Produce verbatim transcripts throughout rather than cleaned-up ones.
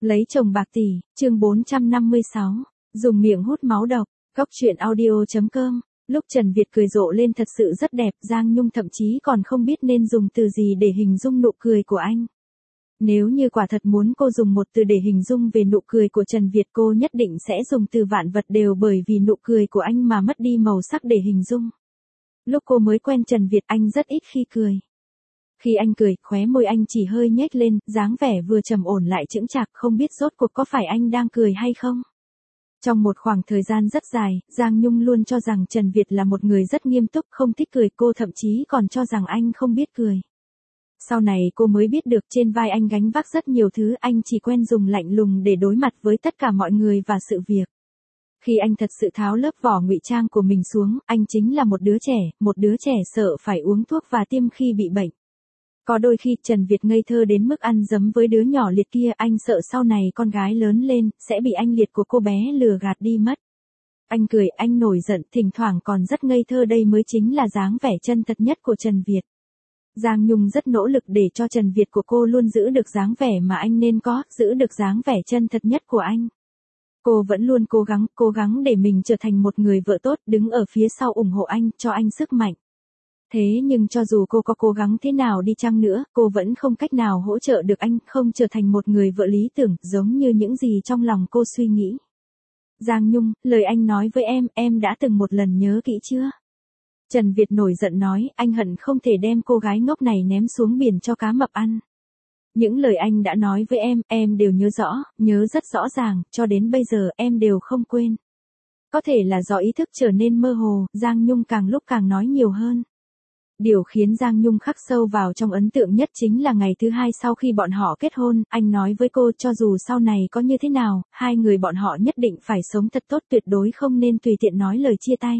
Lấy chồng bạc tỷ, chương bốn trăm năm mươi sáu, dùng miệng hút máu độc, góc truyện audio.com. Lúc Trần Việt cười rộ lên thật sự rất đẹp, Giang Nhung thậm chí còn không biết nên dùng từ gì để hình dung nụ cười của anh. Nếu như quả thật muốn cô dùng một từ để hình dung về nụ cười của Trần Việt, cô nhất định sẽ dùng từ vạn vật đều, bởi vì nụ cười của anh mà mất đi màu sắc để hình dung. Lúc cô mới quen Trần Việt, anh rất ít khi cười. Khi anh cười, khóe môi anh chỉ hơi nhếch lên, dáng vẻ vừa trầm ổn lại chững chạc, không biết rốt cuộc có phải anh đang cười hay không. Trong một khoảng thời gian rất dài, Giang Nhung luôn cho rằng Trần Việt là một người rất nghiêm túc, không thích cười, cô thậm chí còn cho rằng anh không biết cười. Sau này cô mới biết được trên vai anh gánh vác rất nhiều thứ, anh chỉ quen dùng lạnh lùng để đối mặt với tất cả mọi người và sự việc. Khi anh thật sự tháo lớp vỏ ngụy trang của mình xuống, anh chính là một đứa trẻ, một đứa trẻ sợ phải uống thuốc và tiêm khi bị bệnh. Có đôi khi Trần Việt ngây thơ đến mức ăn dấm với đứa nhỏ liệt kia, anh sợ sau này con gái lớn lên, sẽ bị anh liệt của cô bé lừa gạt đi mất. Anh cười, anh nổi giận, thỉnh thoảng còn rất ngây thơ, đây mới chính là dáng vẻ chân thật nhất của Trần Việt. Giang Nhung rất nỗ lực để cho Trần Việt của cô luôn giữ được dáng vẻ mà anh nên có, giữ được dáng vẻ chân thật nhất của anh. Cô vẫn luôn cố gắng, cố gắng để mình trở thành một người vợ tốt, đứng ở phía sau ủng hộ anh, cho anh sức mạnh. Thế nhưng cho dù cô có cố gắng thế nào đi chăng nữa, cô vẫn không cách nào hỗ trợ được anh, không trở thành một người vợ lý tưởng, giống như những gì trong lòng cô suy nghĩ. Giang Nhung, lời anh nói với em, em đã từng một lần nhớ kỹ chưa? Trần Việt nổi giận nói, anh hận không thể đem cô gái ngốc này ném xuống biển cho cá mập ăn. Những lời anh đã nói với em, em đều nhớ rõ, nhớ rất rõ ràng, cho đến bây giờ em đều không quên. Có thể là do ý thức trở nên mơ hồ, Giang Nhung càng lúc càng nói nhiều hơn. Điều khiến Giang Nhung khắc sâu vào trong ấn tượng nhất chính là ngày thứ hai sau khi bọn họ kết hôn, anh nói với cô cho dù sau này có như thế nào, hai người bọn họ nhất định phải sống thật tốt, tuyệt đối không nên tùy tiện nói lời chia tay.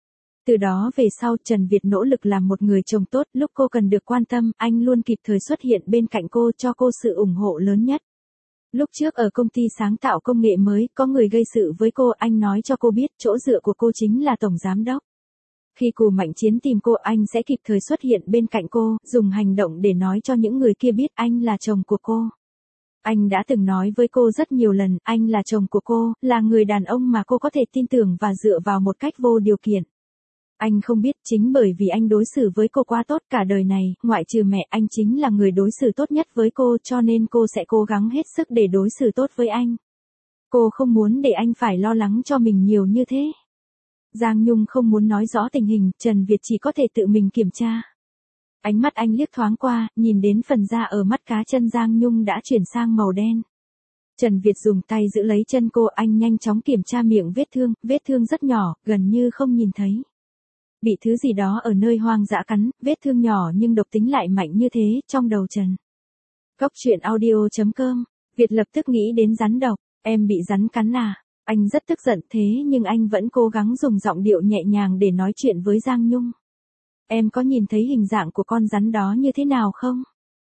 Từ đó về sau, Trần Việt nỗ lực làm một người chồng tốt, lúc cô cần được quan tâm, anh luôn kịp thời xuất hiện bên cạnh cô, cho cô sự ủng hộ lớn nhất. Lúc trước ở công ty sáng tạo công nghệ mới, có người gây sự với cô, anh nói cho cô biết, chỗ dựa của cô chính là tổng giám đốc. Khi Cù Mạnh Chiến tìm cô, anh sẽ kịp thời xuất hiện bên cạnh cô, dùng hành động để nói cho những người kia biết anh là chồng của cô. Anh đã từng nói với cô rất nhiều lần, anh là chồng của cô, là người đàn ông mà cô có thể tin tưởng và dựa vào một cách vô điều kiện. Anh không biết, chính bởi vì anh đối xử với cô quá tốt, cả đời này, ngoại trừ mẹ, anh chính là người đối xử tốt nhất với cô, cho nên cô sẽ cố gắng hết sức để đối xử tốt với anh. Cô không muốn để anh phải lo lắng cho mình nhiều như thế. Giang Nhung không muốn nói rõ tình hình, Trần Việt chỉ có thể tự mình kiểm tra. Ánh mắt anh liếc thoáng qua, nhìn đến phần da ở mắt cá chân Giang Nhung đã chuyển sang màu đen. Trần Việt dùng tay giữ lấy chân cô, anh nhanh chóng kiểm tra miệng vết thương, vết thương rất nhỏ, gần như không nhìn thấy. Bị thứ gì đó ở nơi hoang dã cắn, vết thương nhỏ nhưng độc tính lại mạnh như thế, trong đầu Trần. Góc truyện audio.com, Việt lập tức nghĩ đến rắn độc, em bị rắn cắn à? Anh rất tức giận, thế nhưng anh vẫn cố gắng dùng giọng điệu nhẹ nhàng để nói chuyện với Giang Nhung. Em có nhìn thấy hình dạng của con rắn đó như thế nào không?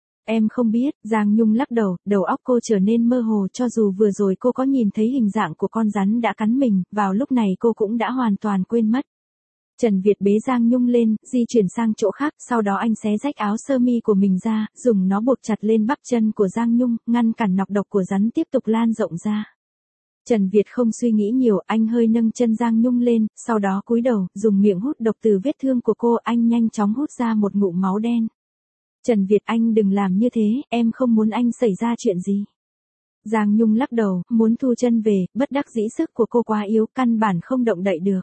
Em không biết, Giang Nhung lắc đầu, đầu óc cô trở nên mơ hồ, cho dù vừa rồi cô có nhìn thấy hình dạng của con rắn đã cắn mình, vào lúc này cô cũng đã hoàn toàn quên mất. Trần Việt bế Giang Nhung lên, di chuyển sang chỗ khác, sau đó anh xé rách áo sơ mi của mình ra, dùng nó buộc chặt lên bắp chân của Giang Nhung, ngăn cản nọc độc của rắn tiếp tục lan rộng ra. Trần Việt không suy nghĩ nhiều, anh hơi nâng chân Giang Nhung lên, sau đó cúi đầu, dùng miệng hút độc từ vết thương của cô, anh nhanh chóng hút ra một ngụm máu đen. Trần Việt, anh đừng làm như thế, em không muốn anh xảy ra chuyện gì. Giang Nhung lắc đầu, muốn thu chân về, bất đắc dĩ sức của cô quá yếu, căn bản không động đậy được.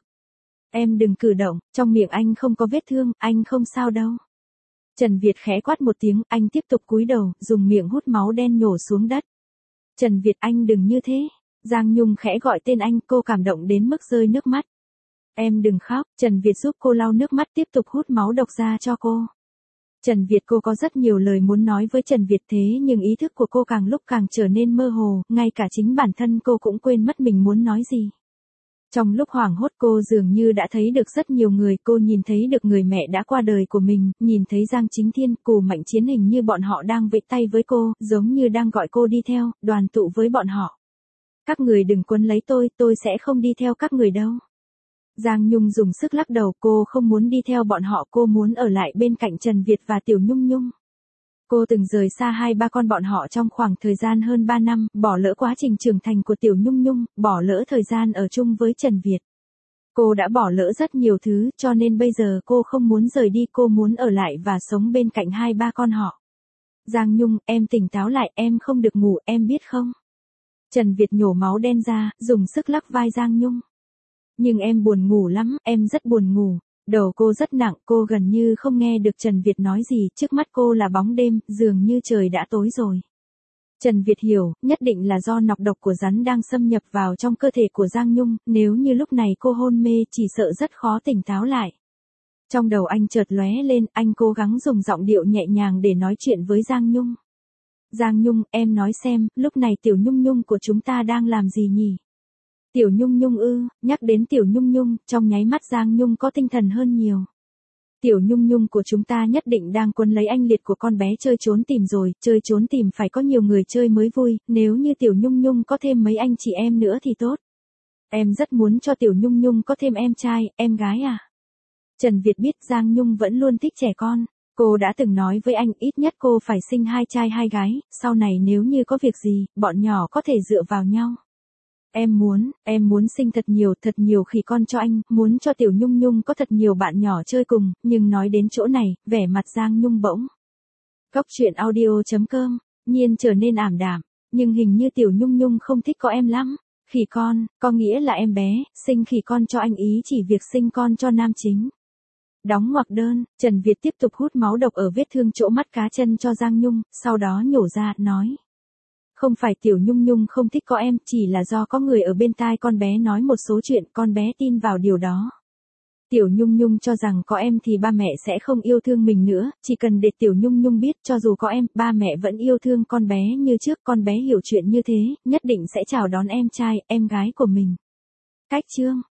Em đừng cử động, trong miệng anh không có vết thương, anh không sao đâu. Trần Việt khẽ quát một tiếng, anh tiếp tục cúi đầu, dùng miệng hút máu đen nhổ xuống đất. Trần Việt, anh đừng như thế. Giang Nhung khẽ gọi tên anh, cô cảm động đến mức rơi nước mắt. Em đừng khóc, Trần Việt giúp cô lau nước mắt, tiếp tục hút máu độc ra cho cô. Trần Việt, cô có rất nhiều lời muốn nói với Trần Việt, thế nhưng ý thức của cô càng lúc càng trở nên mơ hồ, ngay cả chính bản thân cô cũng quên mất mình muốn nói gì. Trong lúc hoảng hốt, cô dường như đã thấy được rất nhiều người, cô nhìn thấy được người mẹ đã qua đời của mình, nhìn thấy Giang Chính Thiên, Cù Mạnh Chiến, hình như bọn họ đang vẫy tay với cô, giống như đang gọi cô đi theo, đoàn tụ với bọn họ. Các người đừng quấn lấy tôi, tôi sẽ không đi theo các người đâu. Giang Nhung dùng sức lắc đầu, cô không muốn đi theo bọn họ, cô muốn ở lại bên cạnh Trần Việt và Tiểu Nhung Nhung. Cô từng rời xa hai ba con bọn họ trong khoảng thời gian hơn ba năm, bỏ lỡ quá trình trưởng thành của Tiểu Nhung Nhung, bỏ lỡ thời gian ở chung với Trần Việt. Cô đã bỏ lỡ rất nhiều thứ, cho nên bây giờ cô không muốn rời đi, cô muốn ở lại và sống bên cạnh hai ba con họ. Giang Nhung, em tỉnh táo lại, em không được ngủ, em biết không? Trần Việt nhổ máu đen ra, dùng sức lắc vai Giang Nhung. Nhưng em buồn ngủ lắm, em rất buồn ngủ. Đầu cô rất nặng, cô gần như không nghe được Trần Việt nói gì, trước mắt cô là bóng đêm, dường như trời đã tối rồi. Trần Việt hiểu, nhất định là do nọc độc của rắn đang xâm nhập vào trong cơ thể của Giang Nhung, nếu như lúc này cô hôn mê chỉ sợ rất khó tỉnh táo lại. Trong đầu anh chợt lóe lên, anh cố gắng dùng giọng điệu nhẹ nhàng để nói chuyện với Giang Nhung. Giang Nhung, em nói xem, lúc này Tiểu Nhung Nhung của chúng ta đang làm gì nhỉ? Tiểu Nhung Nhung ư, nhắc đến Tiểu Nhung Nhung, trong nháy mắt Giang Nhung có tinh thần hơn nhiều. Tiểu Nhung Nhung của chúng ta nhất định đang quấn lấy anh liệt của con bé chơi trốn tìm rồi, chơi trốn tìm phải có nhiều người chơi mới vui, nếu như Tiểu Nhung Nhung có thêm mấy anh chị em nữa thì tốt. Em rất muốn cho Tiểu Nhung Nhung có thêm em trai, em gái à? Trần Việt biết Giang Nhung vẫn luôn thích trẻ con. Cô đã từng nói với anh ít nhất cô phải sinh hai trai hai gái, sau này nếu như có việc gì, bọn nhỏ có thể dựa vào nhau. Em muốn, em muốn sinh thật nhiều, thật nhiều khỉ con cho anh, muốn cho Tiểu Nhung Nhung có thật nhiều bạn nhỏ chơi cùng, nhưng nói đến chỗ này, vẻ mặt Giang Nhung bỗng. Cốc truyện audio chấm com, nhiên trở nên ảm đạm, nhưng hình như Tiểu Nhung Nhung không thích có em lắm. Khỉ con, có nghĩa là em bé, sinh khỉ con cho anh ý chỉ việc sinh con cho nam chính. Đóng ngoặc đơn, Trần Việt tiếp tục hút máu độc ở vết thương chỗ mắt cá chân cho Giang Nhung, sau đó nhổ ra, nói. Không phải Tiểu Nhung Nhung không thích có em, chỉ là do có người ở bên tai con bé nói một số chuyện, con bé tin vào điều đó. Tiểu Nhung Nhung cho rằng có em thì ba mẹ sẽ không yêu thương mình nữa, chỉ cần để Tiểu Nhung Nhung biết cho dù có em, ba mẹ vẫn yêu thương con bé như trước, con bé hiểu chuyện như thế, nhất định sẽ chào đón em trai, em gái của mình. Cách chương